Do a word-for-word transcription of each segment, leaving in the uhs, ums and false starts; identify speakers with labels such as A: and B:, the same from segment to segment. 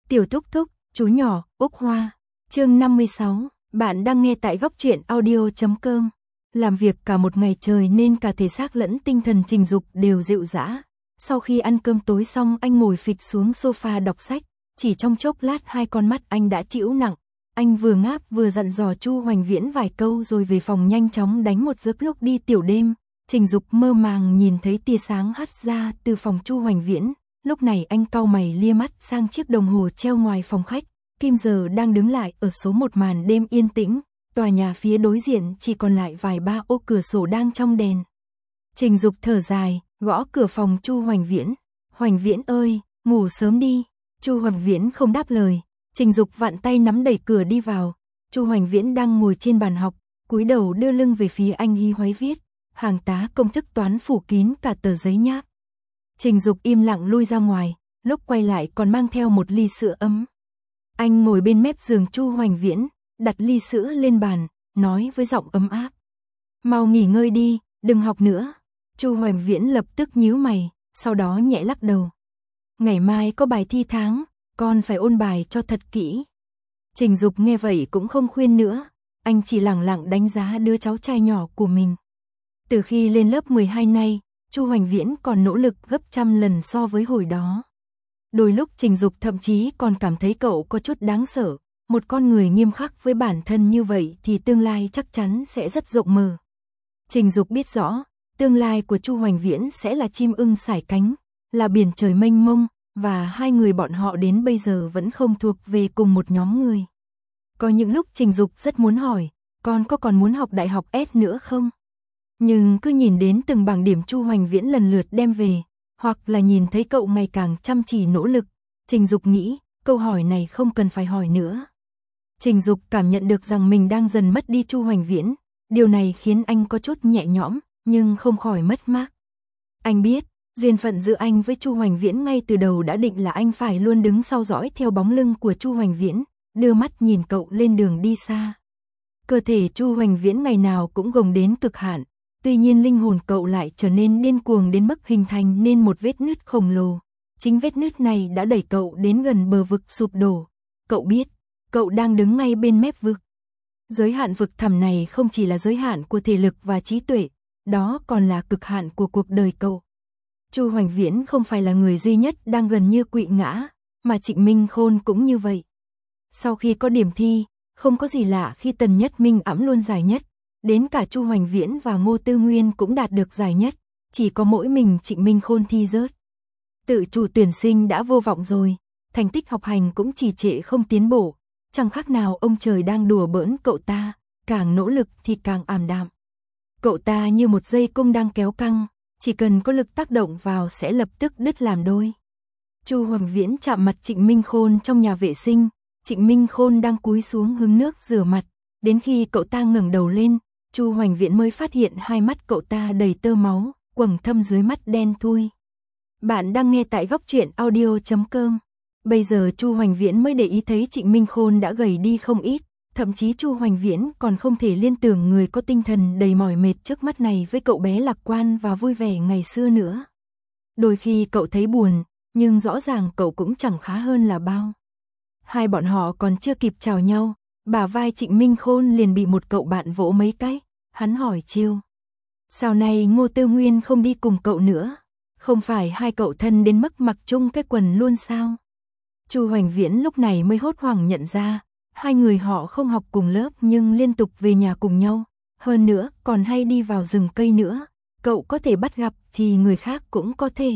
A: Tiểu Thúc Thúc, chú nhỏ, Úc Hoa. Chương năm mươi sáu, bạn đang nghe tại góc truyện audio chấm com. Làm việc cả một ngày trời nên cả thể xác lẫn tinh thần Trình Dục đều dịu dã. Sau khi ăn cơm tối xong anh ngồi phịch xuống sofa đọc sách, chỉ trong chốc lát hai con mắt anh đã chịu nặng. Anh vừa ngáp vừa dặn dò Chu Hoành Viễn vài câu rồi về phòng nhanh chóng đánh một giấc. Lúc đi tiểu đêm, Trình Dục mơ màng nhìn thấy tia sáng hắt ra từ phòng Chu Hoành Viễn. Lúc này anh cau mày lia mắt sang chiếc đồng hồ treo ngoài phòng khách. Kim giờ đang đứng lại ở số một. Màn đêm yên tĩnh, tòa nhà phía đối diện chỉ còn lại vài ba ô cửa sổ đang trong đèn. Trình Dục thở dài, gõ cửa phòng Chu Hoành Viễn. Hoành Viễn ơi, ngủ sớm đi. Chu Hoành Viễn không đáp lời. Trình Dục vặn tay nắm đẩy cửa đi vào. Chu Hoành Viễn đang ngồi trên bàn học, cúi đầu đưa lưng về phía anh hí hoáy viết. Hàng tá công thức toán phủ kín cả tờ giấy nháp. Trình Dục im lặng lui ra ngoài, lúc quay lại còn mang theo một ly sữa ấm. Anh ngồi bên mép giường Chu Hoành Viễn, đặt ly sữa lên bàn, nói với giọng ấm áp. Mau nghỉ ngơi đi, đừng học nữa. Chu Hoành Viễn lập tức nhíu mày, sau đó nhẹ lắc đầu. Ngày mai có bài thi tháng, con phải ôn bài cho thật kỹ. Trình Dục nghe vậy cũng không khuyên nữa, anh chỉ lẳng lặng đánh giá đứa cháu trai nhỏ của mình. Từ khi lên lớp mười hai nay, Chu Hoành Viễn còn nỗ lực gấp trăm lần so với hồi đó. Đôi lúc Trình Dục thậm chí còn cảm thấy cậu có chút đáng sợ, một con người nghiêm khắc với bản thân như vậy thì tương lai chắc chắn sẽ rất rộng mở. Trình Dục biết rõ, tương lai của Chu Hoành Viễn sẽ là chim ưng sải cánh, là biển trời mênh mông, và hai người bọn họ đến bây giờ vẫn không thuộc về cùng một nhóm người. Có những lúc Trình Dục rất muốn hỏi, con có còn muốn học đại học S nữa không? Nhưng cứ nhìn đến từng bảng điểm Chu Hoành Viễn lần lượt đem về, hoặc là nhìn thấy cậu ngày càng chăm chỉ nỗ lực, Trình Dục nghĩ, câu hỏi này không cần phải hỏi nữa. Trình Dục cảm nhận được rằng mình đang dần mất đi Chu Hoành Viễn, điều này khiến anh có chút nhẹ nhõm, nhưng không khỏi mất mát. Anh biết, duyên phận giữa anh với Chu Hoành Viễn ngay từ đầu đã định là anh phải luôn đứng sau dõi theo bóng lưng của Chu Hoành Viễn, đưa mắt nhìn cậu lên đường đi xa. Cơ thể Chu Hoành Viễn ngày nào cũng gồng đến cực hạn. Tuy nhiên linh hồn cậu lại trở nên điên cuồng đến mức hình thành nên một vết nứt khổng lồ. Chính vết nứt này đã đẩy cậu đến gần bờ vực sụp đổ. Cậu biết, cậu đang đứng ngay bên mép vực. Giới hạn vực thẳm này không chỉ là giới hạn của thể lực và trí tuệ, đó còn là cực hạn của cuộc đời cậu. Chu Hoành Viễn không phải là người duy nhất đang gần như quỵ ngã, mà Trịnh Minh Khôn cũng như vậy. Sau khi có điểm thi, không có gì lạ khi Tần Nhất Minh ẵm luôn giải nhất. Đến cả Chu Hoành Viễn và Ngô Tư Nguyên cũng đạt được giải nhất, chỉ có mỗi mình Trịnh Minh Khôn thi rớt. Tự chủ tuyển sinh đã vô vọng rồi, thành tích học hành cũng trì trệ không tiến bộ, chẳng khác nào ông trời đang đùa bỡn cậu ta, càng nỗ lực thì càng ảm đạm. Cậu ta như một dây cung đang kéo căng, chỉ cần có lực tác động vào sẽ lập tức đứt làm đôi. Chu Hoành Viễn chạm mặt Trịnh Minh Khôn trong nhà vệ sinh, Trịnh Minh Khôn đang cúi xuống hứng nước rửa mặt, đến khi cậu ta ngẩng đầu lên, Chu Hoành Viễn mới phát hiện hai mắt cậu ta đầy tơ máu, quầng thâm dưới mắt đen thui. Bạn đang nghe tại góc truyện audio chấm com. Bây giờ Chu Hoành Viễn mới để ý thấy Trịnh Minh Khôn đã gầy đi không ít, thậm chí Chu Hoành Viễn còn không thể liên tưởng người có tinh thần đầy mỏi mệt trước mắt này với cậu bé lạc quan và vui vẻ ngày xưa nữa. Đôi khi cậu thấy buồn, nhưng rõ ràng cậu cũng chẳng khá hơn là bao. Hai bọn họ còn chưa kịp chào nhau, bả vai Trịnh Minh Khôn liền bị một cậu bạn vỗ mấy cái. Hắn hỏi trêu, sao này Ngô Tư Nguyên không đi cùng cậu nữa? Không phải hai cậu thân đến mức mặc chung cái quần luôn sao? Chu Hoành Viễn lúc này mới hốt hoảng nhận ra, hai người họ không học cùng lớp nhưng liên tục về nhà cùng nhau, hơn nữa còn hay đi vào rừng cây nữa, cậu có thể bắt gặp thì người khác cũng có thể.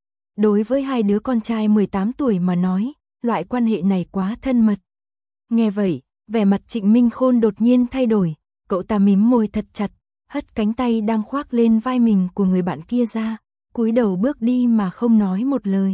A: Đối với hai đứa con trai mười tám tuổi mà nói, loại quan hệ này quá thân mật. Nghe vậy, vẻ mặt Trịnh Minh Khôn đột nhiên thay đổi. Cậu ta mím môi thật chặt, hất cánh tay đang khoác lên vai mình của người bạn kia ra, cúi đầu bước đi mà không nói một lời.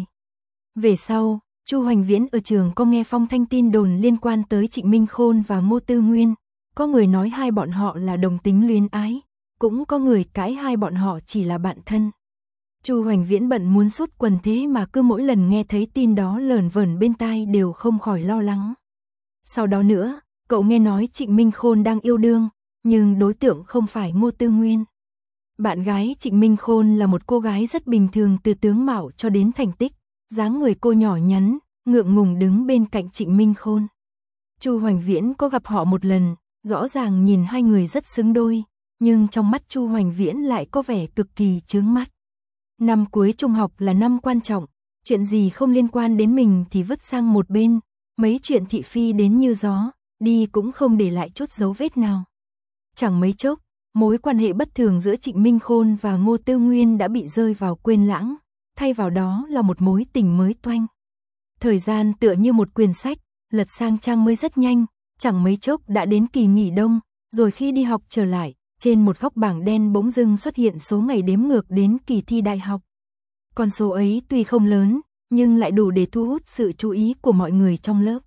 A: Về sau, Chu Hoành Viễn ở trường có nghe phong thanh tin đồn liên quan tới Trịnh Minh Khôn và Ngô Tư Nguyên, có người nói hai bọn họ là đồng tính luyến ái, cũng có người cãi hai bọn họ chỉ là bạn thân. Chu Hoành Viễn bận muốn sút quần thế mà cứ mỗi lần nghe thấy tin đó lởn vởn bên tai đều không khỏi lo lắng. Sau đó nữa, cậu nghe nói Trịnh Minh Khôn đang yêu đương, nhưng đối tượng không phải Ngô Tư Nguyên. Bạn gái Trịnh Minh Khôn là một cô gái rất bình thường từ tướng mạo cho đến thành tích, dáng người cô nhỏ nhắn, ngượng ngùng đứng bên cạnh Trịnh Minh Khôn. Chu Hoành Viễn có gặp họ một lần, rõ ràng nhìn hai người rất xứng đôi, nhưng trong mắt Chu Hoành Viễn lại có vẻ cực kỳ chướng mắt. Năm cuối trung học là năm quan trọng, chuyện gì không liên quan đến mình thì vứt sang một bên, mấy chuyện thị phi đến như gió, đi cũng không để lại chút dấu vết nào. Chẳng mấy chốc, mối quan hệ bất thường giữa Trịnh Minh Khôn và Ngô Tư Nguyên đã bị rơi vào quên lãng, thay vào đó là một mối tình mới toanh. Thời gian tựa như một quyển sách, lật sang trang mới rất nhanh, chẳng mấy chốc đã đến kỳ nghỉ đông, rồi khi đi học trở lại, trên một góc bảng đen bỗng dưng xuất hiện số ngày đếm ngược đến kỳ thi đại học. Con số ấy tuy không lớn, nhưng lại đủ để thu hút sự chú ý của mọi người trong lớp.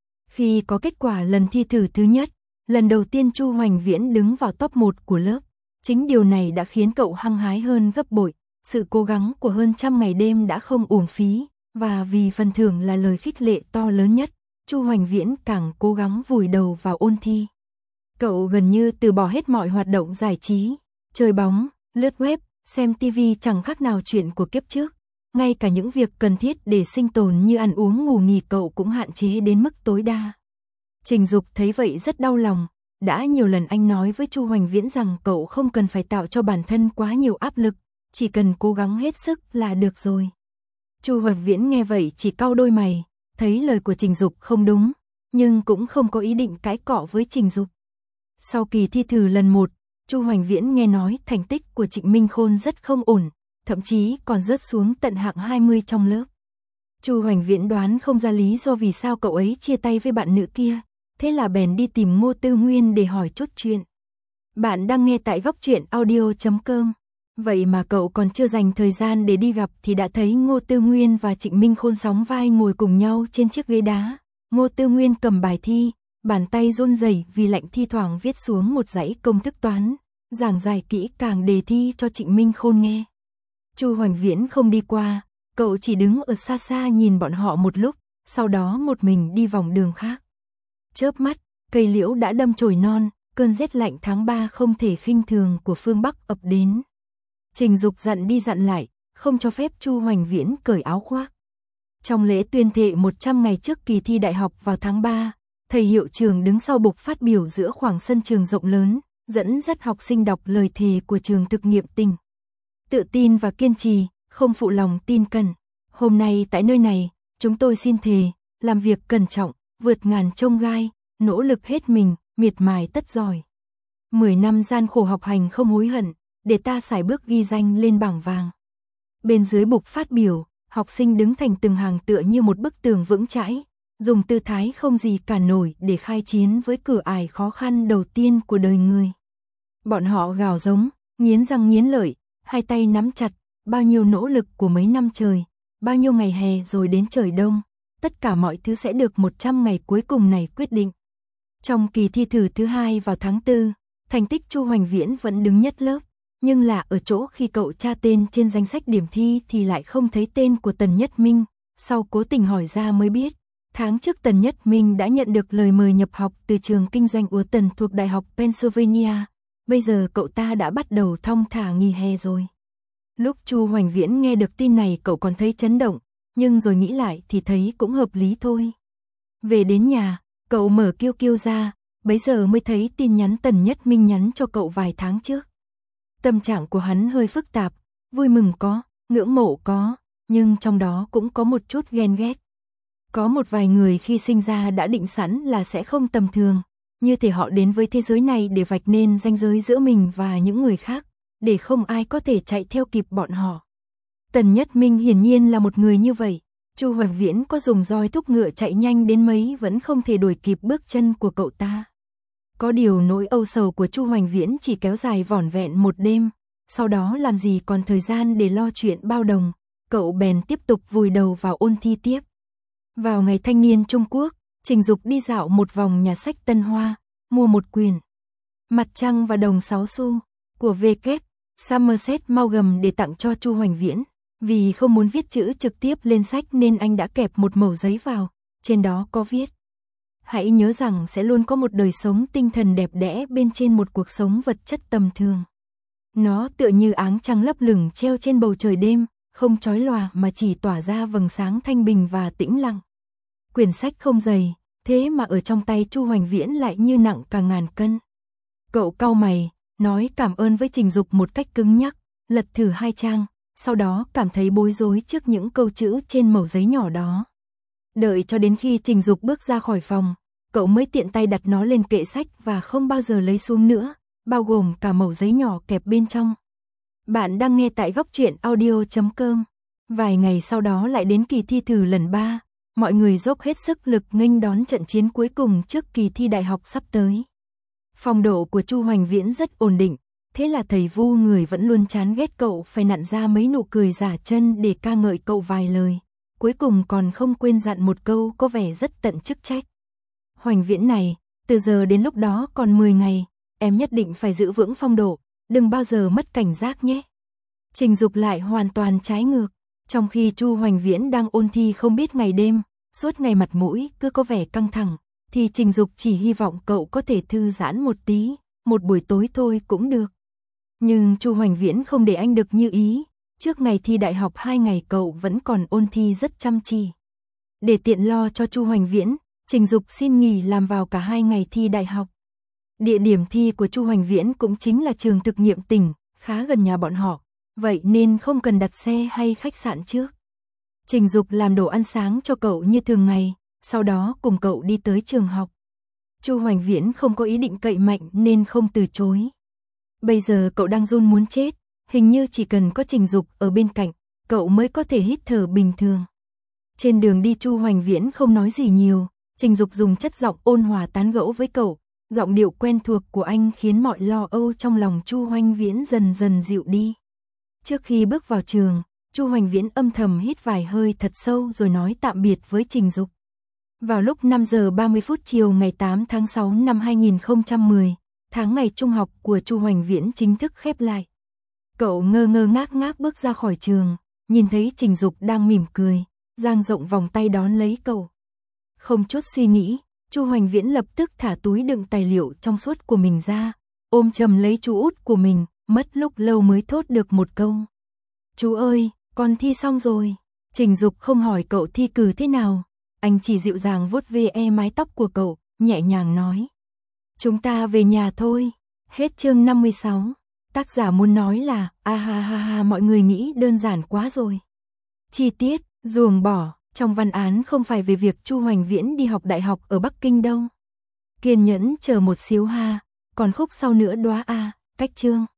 A: Khi có kết quả lần thi thử thứ nhất, lần đầu tiên Chu Hoành Viễn đứng vào top một của lớp, chính điều này đã khiến cậu hăng hái hơn gấp bội, sự cố gắng của hơn trăm ngày đêm đã không uổng phí, và vì phần thưởng là lời khích lệ to lớn nhất, Chu Hoành Viễn càng cố gắng vùi đầu vào ôn thi. Cậu gần như từ bỏ hết mọi hoạt động giải trí, chơi bóng, lướt web, xem tivi chẳng khác nào chuyện của kiếp trước. Ngay cả những việc cần thiết để sinh tồn như ăn uống ngủ nghỉ cậu cũng hạn chế đến mức tối đa. Trình Dục thấy vậy rất đau lòng, đã nhiều lần anh nói với Chu Hoành Viễn rằng cậu không cần phải tạo cho bản thân quá nhiều áp lực, chỉ cần cố gắng hết sức là được rồi. Chu Hoành Viễn nghe vậy chỉ cau đôi mày, thấy lời của Trình Dục không đúng, nhưng cũng không có ý định cãi cọ với Trình Dục. Sau kỳ thi thử lần một, Chu Hoành Viễn nghe nói thành tích của Trịnh Minh Khôn rất không ổn, thậm chí còn rớt xuống tận hạng hai mươi trong lớp. Chu Hoành Viễn đoán không ra lý do vì sao cậu ấy chia tay với bạn nữ kia, thế là bèn đi tìm Ngô Tư Nguyên để hỏi chút chuyện. Bạn đang nghe tại góc truyện audio chấm com. Vậy mà cậu còn chưa dành thời gian để đi gặp thì đã thấy Ngô Tư Nguyên và Trịnh Minh Khôn sóng vai ngồi cùng nhau trên chiếc ghế đá. Ngô Tư Nguyên cầm bài thi, bàn tay run rẩy vì lạnh, thi thoảng viết xuống một dãy công thức toán, giảng giải kỹ càng đề thi cho Trịnh Minh Khôn nghe. Chu Hoành Viễn không đi qua, cậu chỉ đứng ở xa xa nhìn bọn họ một lúc, sau đó một mình đi vòng đường khác. Chớp mắt, cây liễu đã đâm chồi non, cơn rét lạnh tháng ba không thể khinh thường của phương Bắc ập đến. Trình Dục dặn đi dặn lại, không cho phép Chu Hoành Viễn cởi áo khoác. Trong lễ tuyên thệ một trăm ngày trước kỳ thi đại học vào tháng ba, thầy hiệu trưởng đứng sau bục phát biểu giữa khoảng sân trường rộng lớn, dẫn dắt học sinh đọc lời thề của trường thực nghiệm tỉnh. Tự tin và kiên trì, không phụ lòng tin cần. Hôm nay tại nơi này, chúng tôi xin thề, làm việc cẩn trọng, vượt ngàn chông gai, nỗ lực hết mình, miệt mài tất giỏi. Mười năm gian khổ học hành không hối hận, để ta sải bước ghi danh lên bảng vàng. Bên dưới bục phát biểu, học sinh đứng thành từng hàng tựa như một bức tường vững chãi, dùng tư thái không gì cản nổi để khai chiến với cửa ải khó khăn đầu tiên của đời người. Bọn họ gào giống, nghiến răng nghiến lợi, hai tay nắm chặt, bao nhiêu nỗ lực của mấy năm trời, bao nhiêu ngày hè rồi đến trời đông, tất cả mọi thứ sẽ được một trăm ngày cuối cùng này quyết định. Trong kỳ thi thử thứ hai vào tháng tư, thành tích Chu Hoành Viễn vẫn đứng nhất lớp, nhưng lạ ở chỗ khi cậu tra tên trên danh sách điểm thi thì lại không thấy tên của Tần Nhất Minh, sau cố tình hỏi ra mới biết. Tháng trước Tần Nhất Minh đã nhận được lời mời nhập học từ trường kinh doanh Úa Tần thuộc Đại học Pennsylvania. Bây giờ cậu ta đã bắt đầu thong thả nghỉ hè rồi. Lúc Chu Hoành Viễn nghe được tin này cậu còn thấy chấn động, nhưng rồi nghĩ lại thì thấy cũng hợp lý thôi. Về đến nhà, cậu mở Kiêu Kiêu ra, bấy giờ mới thấy tin nhắn Tần Nhất Minh nhắn cho cậu vài tháng trước. Tâm trạng của hắn hơi phức tạp, vui mừng có, ngưỡng mộ có, nhưng trong đó cũng có một chút ghen ghét. Có một vài người khi sinh ra đã định sẵn là sẽ không tầm thường, như thể họ đến với thế giới này để vạch nên ranh giới giữa mình và những người khác, để không ai có thể chạy theo kịp bọn họ. Tần Nhất Minh hiển nhiên là một người như vậy, Chu Hoành Viễn có dùng roi thúc ngựa chạy nhanh đến mấy vẫn không thể đuổi kịp bước chân của cậu ta. Có điều nỗi âu sầu của Chu Hoành Viễn chỉ kéo dài vỏn vẹn một đêm, sau đó làm gì còn thời gian để lo chuyện bao đồng, cậu bèn tiếp tục vùi đầu vào ôn thi tiếp. Vào ngày thanh niên Trung Quốc, Trình Dục đi dạo một vòng nhà sách Tân Hoa, mua một quyển Mặt trăng và đồng sáu xu của vê kép Somerset Maugham để tặng cho Chu Hoành Viễn. Vì không muốn viết chữ trực tiếp lên sách nên anh đã kẹp một mẩu giấy vào, trên đó có viết: hãy nhớ rằng sẽ luôn có một đời sống tinh thần đẹp đẽ bên trên một cuộc sống vật chất tầm thường. Nó tựa như áng trăng lấp lửng treo trên bầu trời đêm, không chói lòa mà chỉ tỏa ra vầng sáng thanh bình và tĩnh lặng. Quyển sách không dày, thế mà ở trong tay Chu Hoành Viễn lại như nặng cả ngàn cân. Cậu cau mày, nói cảm ơn với Trình Dục một cách cứng nhắc, lật thử hai trang, sau đó cảm thấy bối rối trước những câu chữ trên mẩu giấy nhỏ đó. Đợi cho đến khi Trình Dục bước ra khỏi phòng, cậu mới tiện tay đặt nó lên kệ sách và không bao giờ lấy xuống nữa, bao gồm cả mẩu giấy nhỏ kẹp bên trong. Bạn đang nghe tại góc truyện audio chấm com. Vài ngày sau đó lại đến kỳ thi thử lần ba, mọi người dốc hết sức lực nghênh đón trận chiến cuối cùng trước kỳ thi đại học sắp tới. Phong độ của Chu Hoành Viễn rất ổn định, thế là thầy Vu người vẫn luôn chán ghét cậu phải nặn ra mấy nụ cười giả chân để ca ngợi cậu vài lời, cuối cùng còn không quên dặn một câu có vẻ rất tận chức trách. Hoành Viễn này, từ giờ đến lúc đó còn mười ngày, em nhất định phải giữ vững phong độ, đừng bao giờ mất cảnh giác nhé. Trình Dục lại hoàn toàn trái ngược, trong khi Chu Hoành Viễn đang ôn thi không biết ngày đêm, suốt ngày mặt mũi cứ có vẻ căng thẳng, thì Trình Dục chỉ hy vọng cậu có thể thư giãn một tí, một buổi tối thôi cũng được. Nhưng Chu Hoành Viễn không để anh được như ý, trước ngày thi đại học hai ngày cậu vẫn còn ôn thi rất chăm chỉ. Để tiện lo cho Chu Hoành Viễn, Trình Dục xin nghỉ làm vào cả hai ngày thi đại học. Địa điểm thi của Chu Hoành Viễn cũng chính là trường thực nghiệm tỉnh, khá gần nhà bọn họ, vậy nên không cần đặt xe hay khách sạn trước. Trình Dục làm đồ ăn sáng cho cậu như thường ngày, sau đó cùng cậu đi tới trường học. Chu Hoành Viễn không có ý định cậy mạnh nên không từ chối. Bây giờ cậu đang run muốn chết, hình như chỉ cần có Trình Dục ở bên cạnh, cậu mới có thể hít thở bình thường. Trên đường đi Chu Hoành Viễn không nói gì nhiều, Trình Dục dùng chất giọng ôn hòa tán gẫu với cậu, giọng điệu quen thuộc của anh khiến mọi lo âu trong lòng Chu Hoành Viễn dần dần dịu đi. Trước khi bước vào trường, Chu Hoành Viễn âm thầm hít vài hơi thật sâu rồi nói tạm biệt với Trình Dục. Vào lúc năm giờ ba mươi phút chiều ngày tám tháng sáu năm hai nghìn không trăm mười, tháng ngày trung học của Chu Hoành Viễn chính thức khép lại. Cậu ngơ ngơ ngác ngác bước ra khỏi trường, nhìn thấy Trình Dục đang mỉm cười, dang rộng vòng tay đón lấy cậu. Không chút suy nghĩ, Chu Hoành Viễn lập tức thả túi đựng tài liệu trong suốt của mình ra, ôm chầm lấy chú út của mình, mất lúc lâu mới thốt được một câu. Chú ơi, con thi xong rồi. Trình Dục không hỏi cậu thi cử thế nào, anh chỉ dịu dàng vuốt ve mái tóc của cậu, nhẹ nhàng nói. Chúng ta về nhà thôi. Hết chương năm mươi sáu. Tác giả muốn nói là, a ha ha ha mọi người nghĩ đơn giản quá rồi. Chi tiết, ruồng bỏ, trong văn án không phải về việc Chu Hoành Viễn đi học đại học ở Bắc Kinh đâu. Kiên nhẫn chờ một xíu ha, còn khúc sau nữa đoá a, cách chương.